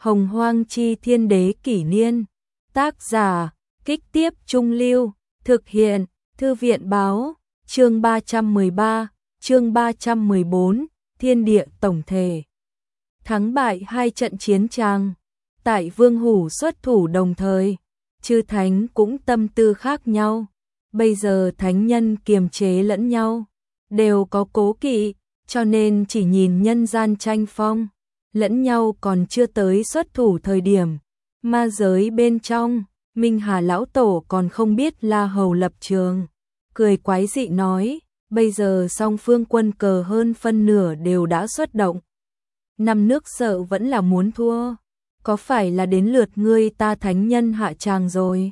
Hồng Hoang Chi Thiên Đế Kỷ Niên. Tác giả, Kích Tiếp Trung Lưu. Thực hiện, Thư viện Báo. Chương 313, chương 314, Thiên Địa Tổng Thể. Thắng bại hai trận chiến tràng. Tại Vương Hủ xuất thủ đồng thời, chư thánh cũng tâm tư khác nhau. Bây giờ thánh nhân kiềm chế lẫn nhau, đều có cố kỵ, cho nên chỉ nhìn nhân gian tranh phong, lẫn nhau còn chưa tới xuất thủ thời điểm. Ma giới bên trong, Minh Hà lão tổ còn không biết La Hầu lập trường, cười quái dị nói, bây giờ song phương quân cờ hơn phân nửa đều đã xuất động. Năm nước sợ vẫn là muốn thua, có phải là đến lượt ngươi ta thánh nhân hạ tràng rồi?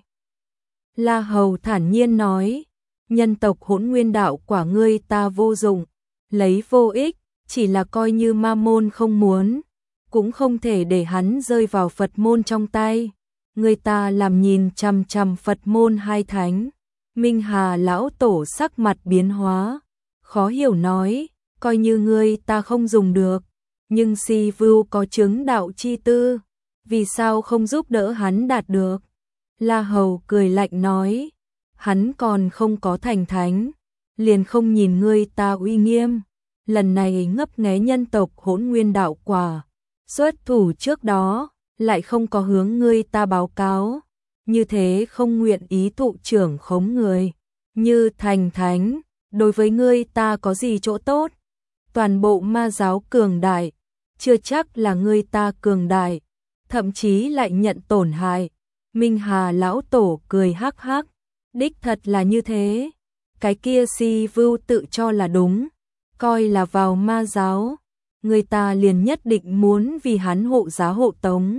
La Hầu thản nhiên nói, nhân tộc Hỗn Nguyên đạo quả ngươi ta vô dụng, lấy vô ích, chỉ là coi như ma môn không muốn, cũng không thể để hắn rơi vào Phật môn trong tay. Người ta làm nhìn chằm chằm Phật môn hai thánh. Minh Hà lão tổ sắc mặt biến hóa, khó hiểu nói, coi như ngươi ta không dùng được, nhưng Si Vưu có chứng đạo chi tư, vì sao không giúp đỡ hắn đạt được? La Hầu cười lạnh nói, hắn còn không có thành thánh, liền không nhìn ngươi ta uy nghiêm, lần này ngấp nghé nhân tộc Hỗn Nguyên đạo quả, xuất thủ trước đó, lại không có hướng ngươi ta báo cáo, như thế không nguyện ý thụ trưởng khống người, như thành thánh, đối với ngươi ta có gì chỗ tốt? Toàn bộ ma giáo cường đại, chưa chắc là ngươi ta cường đại, thậm chí lại nhận tổn hại. Minh Hà lão tổ cười hắc hắc, đích thật là như thế, cái kia Si Vưu tự cho là đúng, coi là vào ma giáo, người ta liền nhất định muốn vì hắn hộ giá hộ tống.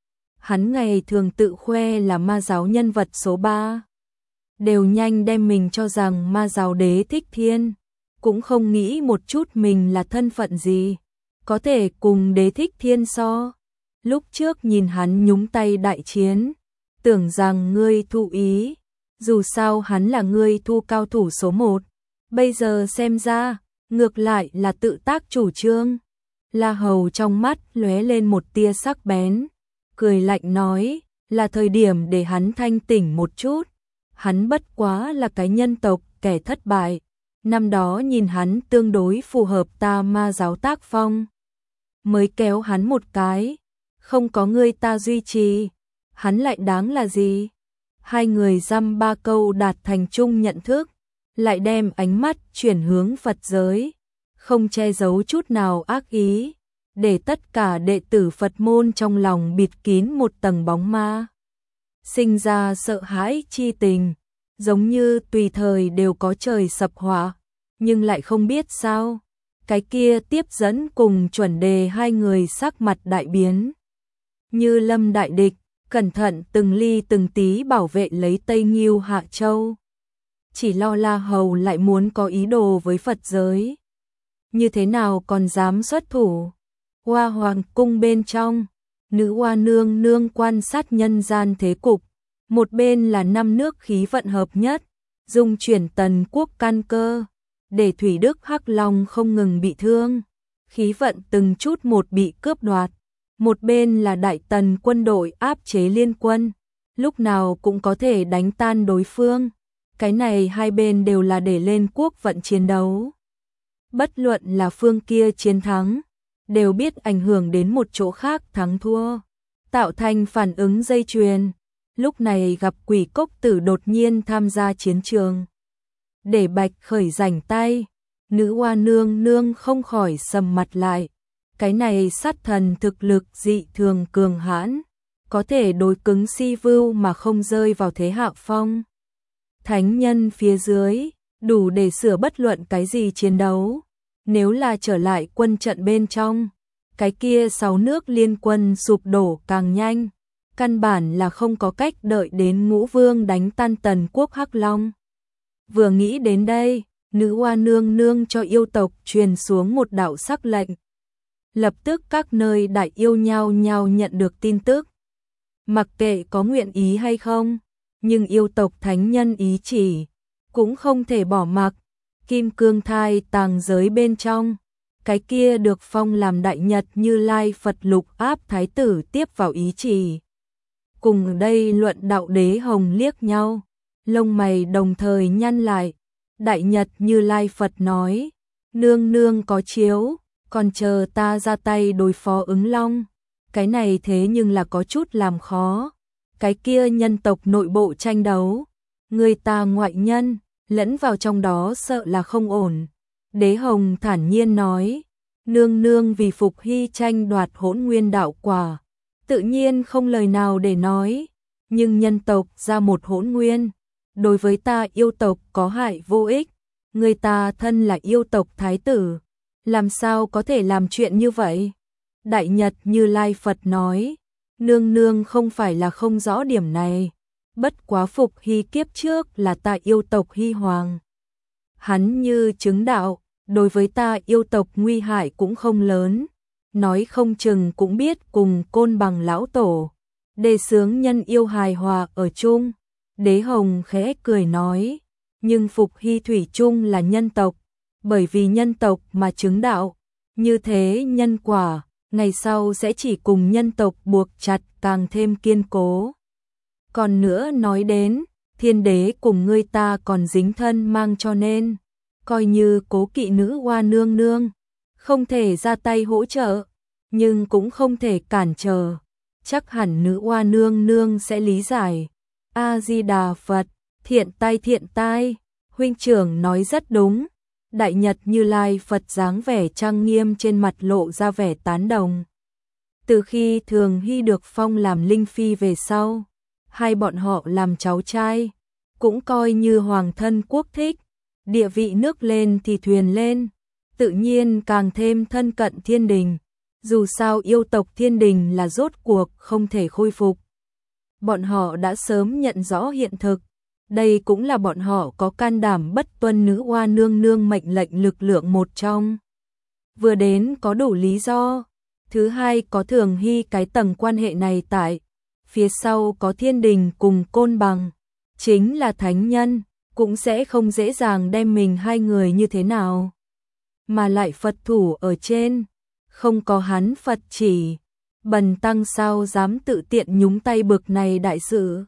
Hắn ngày thường tự khoe là ma giáo nhân vật số 3, đều nhanh đem mình cho rằng ma giáo đế thích thiên, cũng không nghĩ một chút mình là thân phận gì, có thể cùng đế thích thiên so. Lúc trước nhìn hắn nhúng tay đại chiến, tưởng rằng ngươi thụ ý, dù sao hắn là ngươi thu cao thủ số 1, bây giờ xem ra, ngược lại là tự tác chủ trương. La Hầu trong mắt lóe lên một tia sắc bén, cười lạnh nói, là thời điểm để hắn thanh tỉnh một chút, hắn bất quá là cái nhân tộc kẻ thất bại, năm đó nhìn hắn tương đối phù hợp ta ma giáo tác phong, mới kéo hắn một cái, không có ngươi ta duy trì, hắn lại đáng là gì? Hai người dăm ba câu đạt thành chung nhận thức, lại đem ánh mắt chuyển hướng Phật giới, không che giấu chút nào ác ý, để tất cả đệ tử Phật môn trong lòng bịt kín một tầng bóng ma, sinh ra sợ hãi chi tình, giống như tùy thời đều có trời sập họa, nhưng lại không biết sao, cái kia tiếp dẫn cùng chuẩn đề hai người sắc mặt đại biến, như lâm đại địch, cẩn thận từng ly từng tí bảo vệ lấy Tây Nghiêu Hạ Châu, chỉ lo La Hầu lại muốn có ý đồ với Phật giới, như thế nào còn dám xuất thủ? Hoa Hoàng cung bên trong, nữ hoa nương nương quan sát nhân gian thế cục, một bên là năm nước khí vận hợp nhất, dung chuyển tần quốc căn cơ, để Thủy Đức Hắc Long không ngừng bị thương, khí vận từng chút một bị cướp đoạt, một bên là đại tần quân đội áp chế liên quân, lúc nào cũng có thể đánh tan đối phương, cái này hai bên đều là để lên quốc vận chiến đấu. Bất luận là phương kia chiến thắng, đều biết ảnh hưởng đến một chỗ khác thắng thua, tạo thành phản ứng dây chuyền. Lúc này gặp Quỷ Cốc Tử đột nhiên tham gia chiến trường, để Bạch Khởi rảnh tay, nữ hoa nương nương không khỏi sầm mặt lại, cái này sát thần thực lực dị thường cường hãn, có thể đối cứng Si Vưu mà không rơi vào thế hạ phong. Thánh nhân phía dưới, đủ để sửa bất luận cái gì chiến đấu. Nếu là trở lại quân trận bên trong, cái kia 6 nước liên quân sụp đổ càng nhanh, căn bản là không có cách đợi đến Ngũ Vương đánh tan tần quốc Hắc Long. Vừa nghĩ đến đây, nữ hoa nương nương cho yêu tộc truyền xuống một đạo sắc lệnh. Lập tức các nơi đại yêu nhao nhao nhận được tin tức. Mặc kệ có nguyện ý hay không, nhưng yêu tộc thánh nhân ý chỉ, cũng không thể bỏ mặc. Kim cương thai tàng giới bên trong, cái kia được phong làm Đại Nhật Như Lai Phật lục áp thái tử tiếp vào ý chỉ. Cùng đây luận đạo Đế Hồng liếc nhau, lông mày đồng thời nhăn lại. Đại Nhật Như Lai Phật nói, nương nương có chiếu, còn chờ ta ra tay đối phó Ứng Long. Cái này thế nhưng là có chút làm khó. Cái kia nhân tộc nội bộ tranh đấu, người ta ngoại nhân, lẫn vào trong đó sợ là không ổn. Đế Hồng thản nhiên nói, nương nương vì Phục Hy tranh đoạt Hỗn Nguyên đạo quả, tự nhiên không lời nào để nói, nhưng nhân tộc ra một Hỗn Nguyên, đối với ta yêu tộc có hại vô ích, người ta thân là yêu tộc thái tử, làm sao có thể làm chuyện như vậy? Đại Nhật Như Lai Phật nói, nương nương không phải là không rõ điểm này, bất quá Phục Hy kiếp trước là ta yêu tộc Hy Hoàng. Hắn như chứng đạo, đối với ta yêu tộc nguy hại cũng không lớn, nói không chừng cũng biết cùng Côn Bằng lão tổ, đề xướng nhân yêu hài hòa ở chung. Đế Hồng khẽ cười nói, nhưng Phục Hy thủy chung là nhân tộc, bởi vì nhân tộc mà chứng đạo, như thế nhân quả, ngày sau sẽ chỉ cùng nhân tộc buộc chặt càng thêm kiên cố. Còn nữa nói đến, thiên đế cùng ngươi ta còn dính thân mang cho nên, coi như cố kỵ nữ hoa nương nương, không thể ra tay hỗ trợ, nhưng cũng không thể cản trở, chắc hẳn nữ hoa nương nương sẽ lý giải. A-di-đà Phật, thiện tai, huynh trưởng nói rất đúng. Đại Nhật Như Lai Phật dáng vẻ trang nghiêm trên mặt lộ ra vẻ tán đồng. Từ khi Thường Hy được phong làm linh phi về sau, hai bọn họ làm cháu trai, cũng coi như hoàng thân quốc thích, địa vị nước lên thì thuyền lên, tự nhiên càng thêm thân cận thiên đình, dù sao yêu tộc thiên đình là rốt cuộc không thể khôi phục. Bọn họ đã sớm nhận rõ hiện thực, đây cũng là bọn họ có can đảm bất tuân nữ hoa nương nương mệnh lệnh lực lượng một trong. Vừa đến có đủ lý do, thứ hai có Thường Hy cái tầng quan hệ này tại, phía sau có thiên đình cùng Côn Bằng, chính là thánh nhân, cũng sẽ không dễ dàng đem mình hai người như thế nào. Mà lại Phật thủ ở trên, không có hắn Phật chỉ, bần tăng sao dám tự tiện nhúng tay bực này đại sự.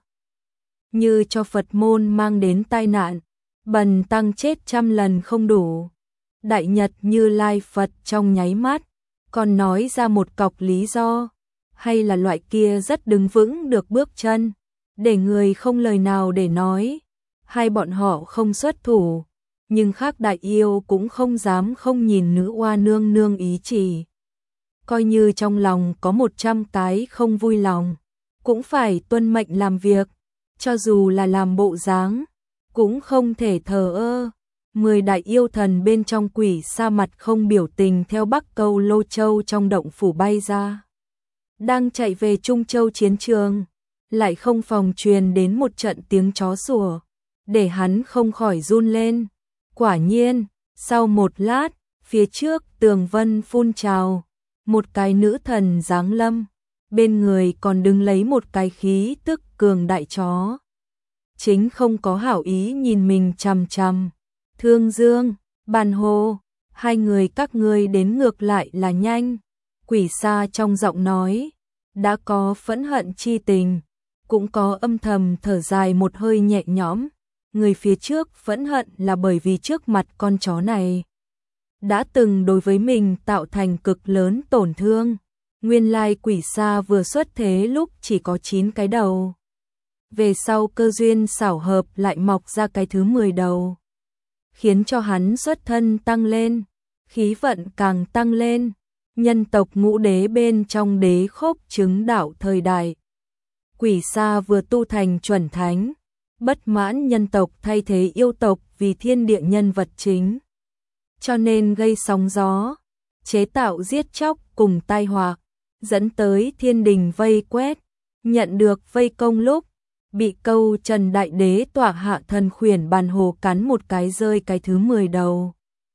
Như cho Phật môn mang đến tai nạn, bần tăng chết 100 lần không đủ. Đại Nhật Như Lai Phật trong nháy mắt, còn nói ra một cọc lý do, hay là loại kia rất đứng vững được bước chân, để người không lời nào để nói. Hai bọn họ không xuất thủ, nhưng khác đại yêu cũng không dám không nhìn nữ oa nương nương ý chỉ. Coi như trong lòng có 100 cái không vui lòng, cũng phải tuân mệnh làm việc, cho dù là làm bộ dáng, cũng không thể thờ ơ. 10 đại yêu thần bên trong quỷ sa mặt không biểu tình theo Bắc Câu Lô Châu trong động phủ bay ra. Đang chạy về Trung Châu chiến trường, lại không phòng truyền đến một trận tiếng chó sủa, để hắn không khỏi run lên. Quả nhiên, sau một lát, phía trước tường vân phun trào, một cái nữ thần giáng lâm, bên người còn đứng lấy một cái khí tức cường đại chó. Chính không có hảo ý nhìn mình chằm chằm. Thương Dương, Bàn Hồ, hai người các ngươi đến ngược lại là nhanh. Quỷ Sa trong giọng nói, đã có phẫn hận chi tình, cũng có âm thầm thở dài một hơi nhẹ nhõm. Người phía trước phẫn hận là bởi vì trước mặt con chó này đã từng đối với mình tạo thành cực lớn tổn thương. Nguyên lai Quỷ Sa vừa xuất thế lúc chỉ có 9 cái đầu, về sau cơ duyên xảo hợp lại mọc ra cái thứ 10 đầu, khiến cho hắn xuất thân tăng lên, khí vận càng tăng lên. Nhân tộc ngũ đế bên trong đế khốc chứng đạo thời đại, Quỷ Sa vừa tu thành chuẩn thánh, bất mãn nhân tộc thay thế yêu tộc vì thiên địa nhân vật chính, cho nên gây sóng gió, chế tạo giết chóc cùng tai họa, dẫn tới thiên đình vây quét. Nhận được vây công lúc, bị Câu Trần Đại Đế tọa hạ thần khuyển Bàn Hồ cắn một cái rơi cái thứ 10 đầu,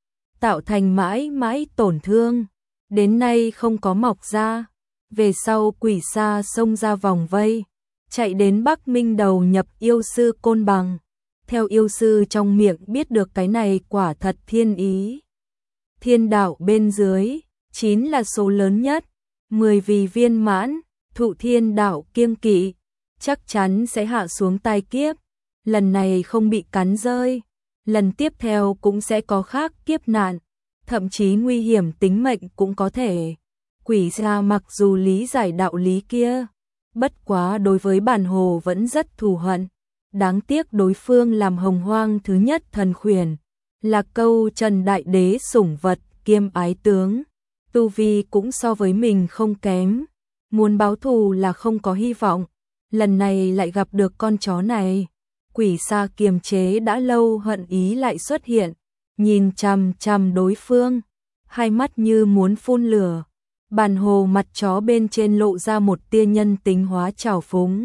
tạo thành mãi mãi tổn thương, đến nay không có mọc ra. Về sau Quỷ Sa xông ra vòng vây, chạy đến Bắc Minh đầu nhập yêu sư Côn Bằng. Theo yêu sư trong miệng biết được cái này quả thật thiên ý. Thiên đạo bên dưới, 9 là số lớn nhất, 10 vì viên mãn, thụ thiên đạo kiêng kỵ, chắc chắn sẽ hạ xuống tai kiếp. Lần này không bị cắn rơi, lần tiếp theo cũng sẽ có khác kiếp nạn, thậm chí nguy hiểm tính mệnh cũng có thể. Quỷ gia mặc dù lý giải đạo lý kia, bất quá đối với bản hồ vẫn rất thù hận. Đáng tiếc đối phương làm Hồng Hoang thứ nhất thần khuyển, là câu Trần Đại Đế sủng vật kiêm ái tướng, tu vi cũng so với mình không kém, muốn báo thù là không có hy vọng, lần này lại gặp được con chó này. Quỷ sa kiềm chế đã lâu hận ý lại xuất hiện, nhìn chằm chằm đối phương, hai mắt như muốn phun lửa. Bản hồ mặt chó bên trên lộ ra một tia nhân tính hóa trào phúng.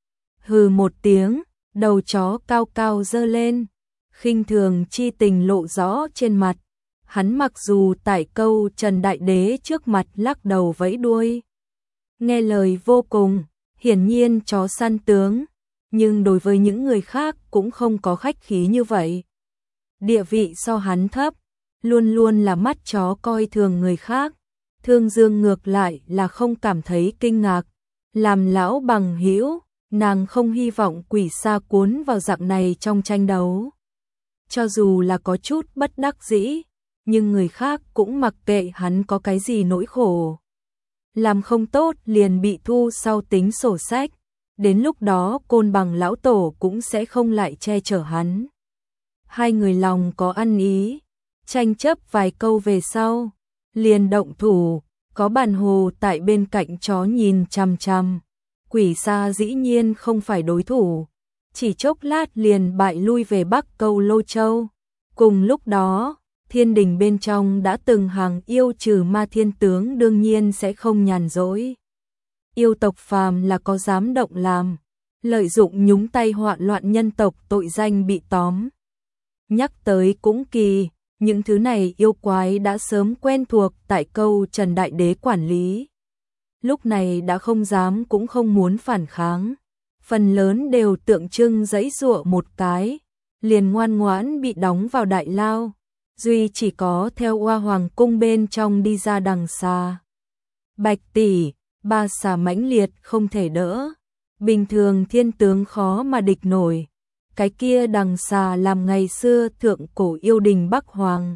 Hừ một tiếng, đầu chó cao cao giơ lên, khinh thường chi tình lộ rõ trên mặt. Hắn mặc dù tại câu Trần Đại Đế trước mặt lắc đầu vẫy đuôi, nghe lời vô cùng, hiển nhiên chó săn tướng, nhưng đối với những người khác cũng không có khách khí như vậy. Địa vị so hắn thấp, luôn luôn là mắt chó coi thường người khác. Thương Dương ngược lại là không cảm thấy kinh ngạc, làm lão bằng hữu, nàng không hy vọng quỷ sa cuốn vào dạng này trong tranh đấu. Cho dù là có chút bất đắc dĩ, nhưng người khác cũng mặc kệ hắn có cái gì nỗi khổ. Làm không tốt liền bị thu sau tính sổ sách, đến lúc đó Côn Bằng lão tổ cũng sẽ không lại che chở hắn. Hai người lòng có ăn ý, tranh chấp vài câu về sau, liền động thủ, có bản hồ tại bên cạnh chó nhìn chằm chằm. Quỷ sa dĩ nhiên không phải đối thủ, chỉ chốc lát liền bại lui về Bắc Câu Lô Châu. Cùng lúc đó, thiên đình bên trong đã từng hàng yêu trừ ma thiên tướng đương nhiên sẽ không nhàn rỗi. Yêu tộc phàm là có dám động làm, lợi dụng nhúng tay hoạn loạn nhân tộc tội danh bị tóm. Nhắc tới cũng kỳ, những thứ này yêu quái đã sớm quen thuộc tại câu Trần Đại Đế quản lý. Lúc này đã không dám cũng không muốn phản kháng. Phần lớn đều tượng trưng giãy giụa một cái, liền ngoan ngoãn bị đóng vào đại lao. Duy chỉ có theo Hoa Hoàng cung bên trong đi ra Đằng Xà. Bạch tỷ, ba xà mãnh liệt không thể đỡ. Bình thường thiên tướng khó mà địch nổi. Cái kia Đằng Xà làm ngày xưa thượng cổ yêu đình Bắc Hoàng.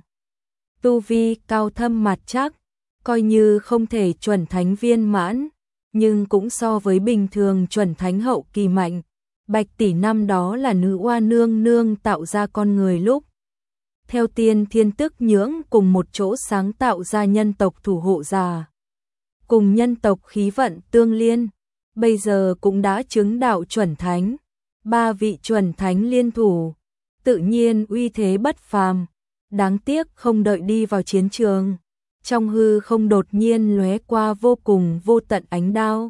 Tu vi cao thâm mặt chắc, coi như không thể chuẩn thánh viên mãn, nhưng cũng so với bình thường chuẩn thánh hậu kỳ mạnh. Bạch tỷ năm đó là nữ oa nương nương tạo ra con người lúc theo tiên thiên tức nhưỡng cùng một chỗ sáng tạo ra nhân tộc thủ hộ giả. Cùng nhân tộc khí vận tương liên, bây giờ cũng đã chứng đạo chuẩn thánh. Ba vị chuẩn thánh liên thủ, tự nhiên uy thế bất phàm. Đáng tiếc không đợi đi vào chiến trường, trong hư không đột nhiên lóe qua vô cùng vô tận ánh đao.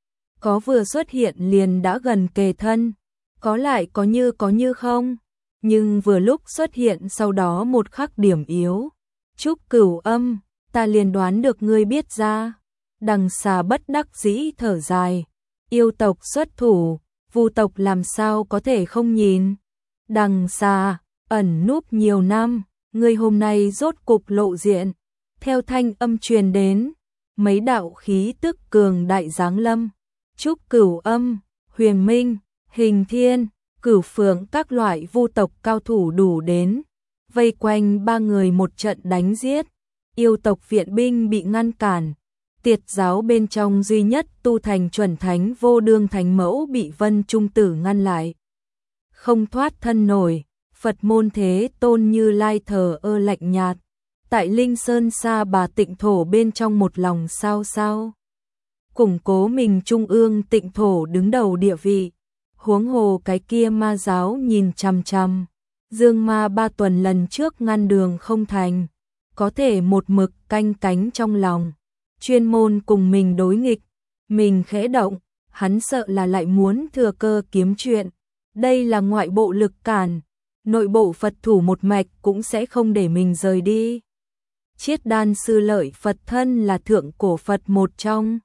Có vừa xuất hiện liền đã gần kề thân, có lại có như không, nhưng vừa lúc xuất hiện sau đó một khắc điểm yếu. Trúc Cửu Âm, ta liền đoán được ngươi biết ra. Đằng Xà bất đắc dĩ thở dài, yêu tộc xuất thủ, Vu tộc làm sao có thể không nhìn. Đằng Xà, ẩn núp nhiều năm, ngươi hôm nay rốt cục lộ diện. Theo thanh âm truyền đến, mấy đạo khí tức cường đại giáng lâm. Trúc Cửu Âm, Huyền Minh, Hình Thiên, Cửu Phượng các loại vu tộc cao thủ đủ đến, vây quanh ba người một trận đánh giết. Yêu tộc viện binh bị ngăn cản. Tiệt giáo bên trong duy nhất tu thành chuẩn thánh Vô Đương Thánh Mẫu bị Vân Trung Tử ngăn lại. Không thoát thân nổi, Phật môn Thế Tôn Như Lai thờ ơ lạnh nhạt. Tại Linh Sơn Sa Bà tịnh thổ bên trong một lòng sao sao. Củng cố mình trung ương tịnh thổ đứng đầu địa vị. Huống hồ cái kia ma giáo nhìn chằm chằm. Dương ma 3 tuần lần trước ngăn đường không thành. Có thể một mực canh cánh trong lòng. Chuyên môn cùng mình đối nghịch. Mình khẽ động, hắn sợ là lại muốn thừa cơ kiếm chuyện. Đây là ngoại bộ lực cản. Nội bộ Phật thủ một mạch cũng sẽ không để mình rời đi. Chiết Đan Sư Lợi Phật thân là thượng cổ Phật một trong.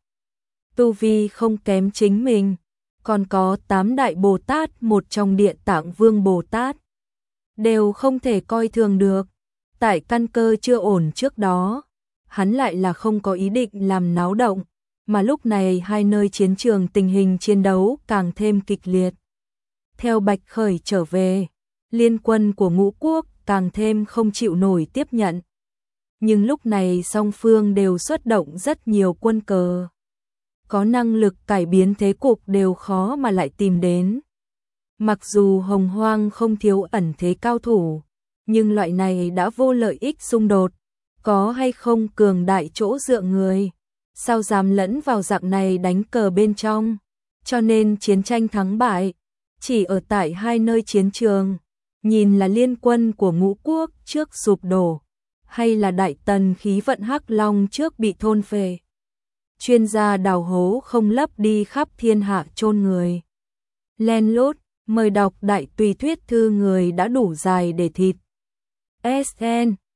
Tu vi không kém chính mình. Còn có 8 đại Bồ Tát một trong Địa Tạng Vương Bồ Tát. Đều không thể coi thường được. Tại căn cơ chưa ổn trước đó, hắn lại là không có ý định làm náo động, mà lúc này hai nơi chiến trường tình hình chiến đấu càng thêm kịch liệt. Theo Bạch Khởi trở về, liên quân của Ngũ Quốc càng thêm không chịu nổi tiếp nhận. Nhưng lúc này song phương đều xuất động rất nhiều quân cờ. Có năng lực cải biến thế cục đều khó mà lại tìm đến. Mặc dù Hồng Hoang không thiếu ẩn thế cao thủ, nhưng loại này đã vô lợi ích xung đột, có hay không cường đại chỗ dựa người, sao dám lẫn vào dạng này đánh cờ bên trong, cho nên chiến tranh thắng bại, chỉ ở tại hai nơi chiến trường, nhìn là liên quân của Ngũ Quốc trước sụp đổ, hay là Đại Tần khí vận Hắc Long trước bị thôn phệ. Chuyên gia đào hố không lấp đi khắp thiên hạ chôn người. Len lút, mời đọc đại tùy thuyết thư người đã đủ dài để thịt. SN